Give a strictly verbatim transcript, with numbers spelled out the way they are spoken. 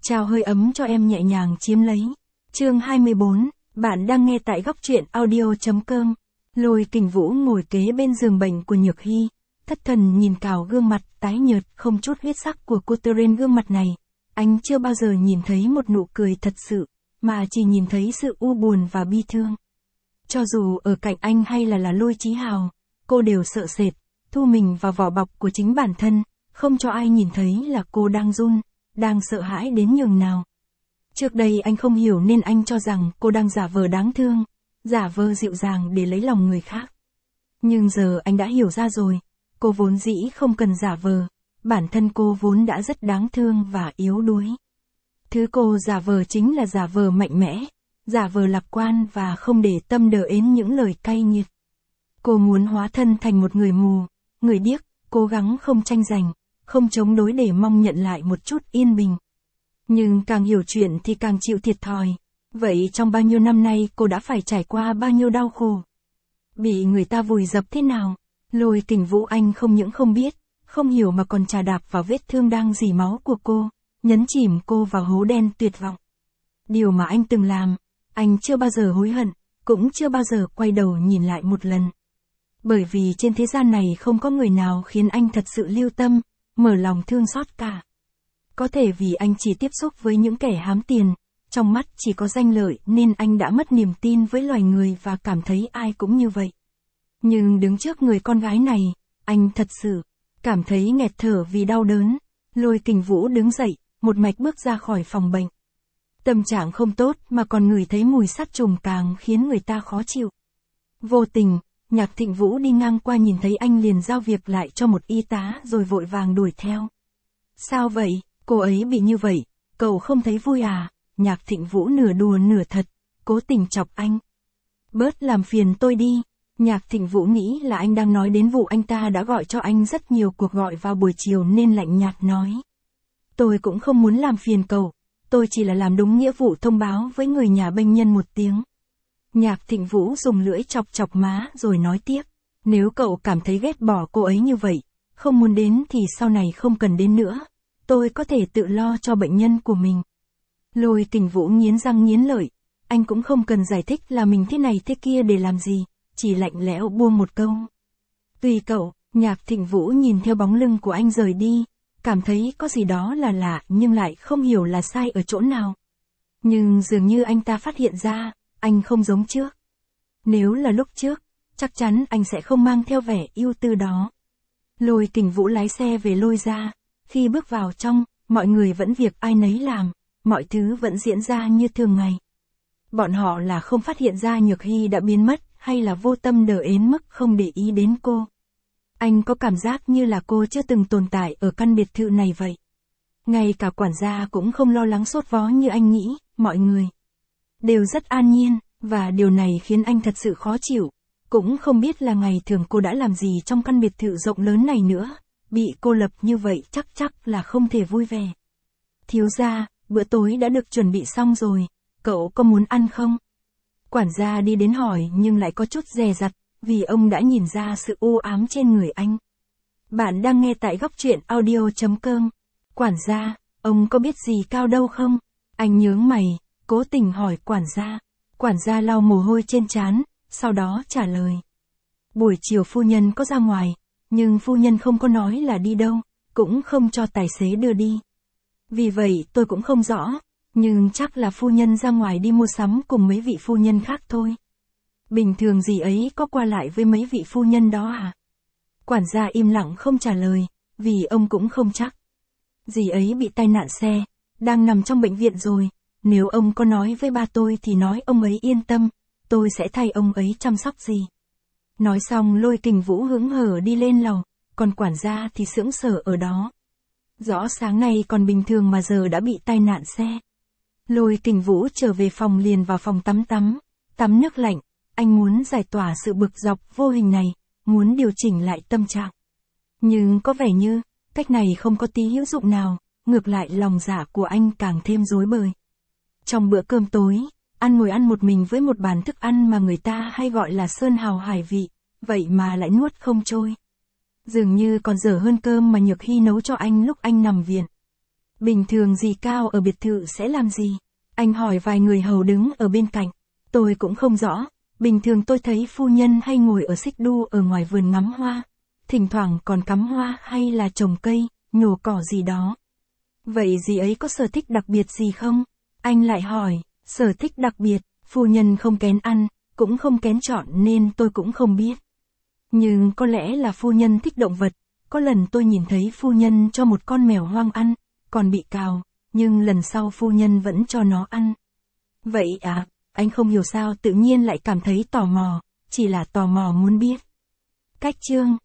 Trao hơi ấm cho em nhẹ nhàng chiếm lấy. Chương hai mươi bốn, bạn đang nghe tại góc truyện audio.com. Lôi Kình Vũ ngồi kế bên giường bệnh của Nhược Hy, thất thần nhìn cào gương mặt tái nhợt không chút huyết sắc của cô. Trên gương mặt này, anh chưa bao giờ nhìn thấy một nụ cười thật sự, mà chỉ nhìn thấy sự u buồn và bi thương. Cho dù ở cạnh anh hay là là Lôi Chí Hào, cô đều sợ sệt, thu mình vào vỏ bọc của chính bản thân, không cho ai nhìn thấy là cô đang run, đang sợ hãi đến nhường nào. Trước đây anh không hiểu nên anh cho rằng cô đang giả vờ đáng thương, giả vờ dịu dàng để lấy lòng người khác. Nhưng giờ anh đã hiểu ra rồi, cô vốn dĩ không cần giả vờ, bản thân cô vốn đã rất đáng thương và yếu đuối. Thứ cô giả vờ chính là giả vờ mạnh mẽ, giả vờ lạc quan và không để tâm đờ đến những lời cay nghiệt. Cô muốn hóa thân thành một người mù, người điếc, cố gắng không tranh giành, không chống đối để mong nhận lại một chút yên bình. Nhưng càng hiểu chuyện thì càng chịu thiệt thòi. Vậy trong bao nhiêu năm nay cô đã phải trải qua bao nhiêu đau khổ? Bị người ta vùi dập thế nào? Lôi Kình Vũ anh không những không biết, không hiểu mà còn chà đạp vào vết thương đang rỉ máu của cô, nhấn chìm cô vào hố đen tuyệt vọng. Điều mà anh từng làm, anh chưa bao giờ hối hận, cũng chưa bao giờ quay đầu nhìn lại một lần. Bởi vì trên thế gian này không có người nào khiến anh thật sự lưu tâm, mở lòng thương xót cả. Có thể vì anh chỉ tiếp xúc với những kẻ hám tiền, trong mắt chỉ có danh lợi nên anh đã mất niềm tin với loài người và cảm thấy ai cũng như vậy. Nhưng đứng trước người con gái này, anh thật sự cảm thấy nghẹt thở vì đau đớn. Lôi Kình Vũ đứng dậy, một mạch bước ra khỏi phòng bệnh. Tâm trạng không tốt mà còn ngửi thấy mùi sát trùng càng khiến người ta khó chịu. Vô tình, Nhạc Thịnh Vũ đi ngang qua nhìn thấy anh liền giao việc lại cho một y tá rồi vội vàng đuổi theo. Sao vậy, cô ấy bị như vậy, cậu không thấy vui à? Nhạc Thịnh Vũ nửa đùa nửa thật, cố tình chọc anh. Bớt làm phiền tôi đi. Nhạc Thịnh Vũ nghĩ là anh đang nói đến vụ anh ta đã gọi cho anh rất nhiều cuộc gọi vào buổi chiều nên lạnh nhạt nói. Tôi cũng không muốn làm phiền cậu, tôi chỉ là làm đúng nghĩa vụ thông báo với người nhà bệnh nhân một tiếng. Nhạc Thịnh Vũ dùng lưỡi chọc chọc má rồi nói tiếp. Nếu cậu cảm thấy ghét bỏ cô ấy như vậy, không muốn đến thì sau này không cần đến nữa. Tôi có thể tự lo cho bệnh nhân của mình. Lôi Kình Vũ nghiến răng nghiến lợi. Anh cũng không cần giải thích là mình thế này thế kia để làm gì, chỉ lạnh lẽo buông một câu. Tùy cậu. Nhạc Thịnh Vũ nhìn theo bóng lưng của anh rời đi, cảm thấy có gì đó là lạ nhưng lại không hiểu là sai ở chỗ nào. Nhưng dường như anh ta phát hiện ra, anh không giống trước. Nếu là lúc trước, chắc chắn anh sẽ không mang theo vẻ ưu tư đó. Lôi Kình Vũ lái xe về Lôi gia. Khi bước vào trong, mọi người vẫn việc ai nấy làm, mọi thứ vẫn diễn ra như thường ngày. Bọn họ là không phát hiện ra Nhược Hy đã biến mất, hay là vô tâm đờ đến mức không để ý đến cô. Anh có cảm giác như là cô chưa từng tồn tại ở căn biệt thự này vậy. Ngay cả quản gia cũng không lo lắng sốt vó như anh nghĩ, mọi người đều rất an nhiên, và điều này khiến anh thật sự khó chịu. Cũng không biết là ngày thường cô đã làm gì trong căn biệt thự rộng lớn này nữa. Bị cô lập như vậy chắc chắc là không thể vui vẻ. Thiếu gia, bữa tối đã được chuẩn bị xong rồi, cậu có muốn ăn không? Quản gia đi đến hỏi nhưng lại có chút dè dặt, vì ông đã nhìn ra sự u ám trên người anh. Bạn đang nghe tại góc truyện audio.com. Quản gia, ông có biết gì Cao đâu không? Anh nhướng mày, cố tình hỏi quản gia. Quản gia lau mồ hôi trên trán, sau đó trả lời. Buổi chiều phu nhân có ra ngoài, nhưng phu nhân không có nói là đi đâu, cũng không cho tài xế đưa đi. Vì vậy tôi cũng không rõ, nhưng chắc là phu nhân ra ngoài đi mua sắm cùng mấy vị phu nhân khác thôi. Bình thường dì ấy có qua lại với mấy vị phu nhân đó à? Quản gia im lặng không trả lời, vì ông cũng không chắc. Dì ấy bị tai nạn xe, đang nằm trong bệnh viện rồi, nếu ông có nói với ba tôi thì nói ông ấy yên tâm, tôi sẽ thay ông ấy chăm sóc dì. Nói xong Lôi Kình Vũ hững hờ đi lên lầu, còn quản gia thì sững sờ ở đó. Rõ sáng nay còn bình thường mà giờ đã bị tai nạn xe. Lôi Kình Vũ trở về phòng liền vào phòng tắm tắm, tắm nước lạnh, anh muốn giải tỏa sự bực dọc vô hình này, muốn điều chỉnh lại tâm trạng. Nhưng có vẻ như, cách này không có tí hữu dụng nào, ngược lại lòng dạ của anh càng thêm rối bời. Trong bữa cơm tối, ăn ngồi ăn một mình với một bàn thức ăn mà người ta hay gọi là sơn hào hải vị, vậy mà lại nuốt không trôi. Dường như còn dở hơn cơm mà Nhược Hy nấu cho anh lúc anh nằm viện. Bình thường dì Cao ở biệt thự sẽ làm gì? Anh hỏi vài người hầu đứng ở bên cạnh. Tôi cũng không rõ, bình thường tôi thấy phu nhân hay ngồi ở xích đu ở ngoài vườn ngắm hoa. Thỉnh thoảng còn cắm hoa hay là trồng cây, nhổ cỏ gì đó. Vậy dì ấy có sở thích đặc biệt gì không? Anh lại hỏi, sở thích đặc biệt, phu nhân không kén ăn, cũng không kén chọn nên tôi cũng không biết. Nhưng có lẽ là phu nhân thích động vật, có lần tôi nhìn thấy phu nhân cho một con mèo hoang ăn, còn bị cào, nhưng lần sau phu nhân vẫn cho nó ăn. Vậy à, anh không hiểu sao tự nhiên lại cảm thấy tò mò, chỉ là tò mò muốn biết. Cách chương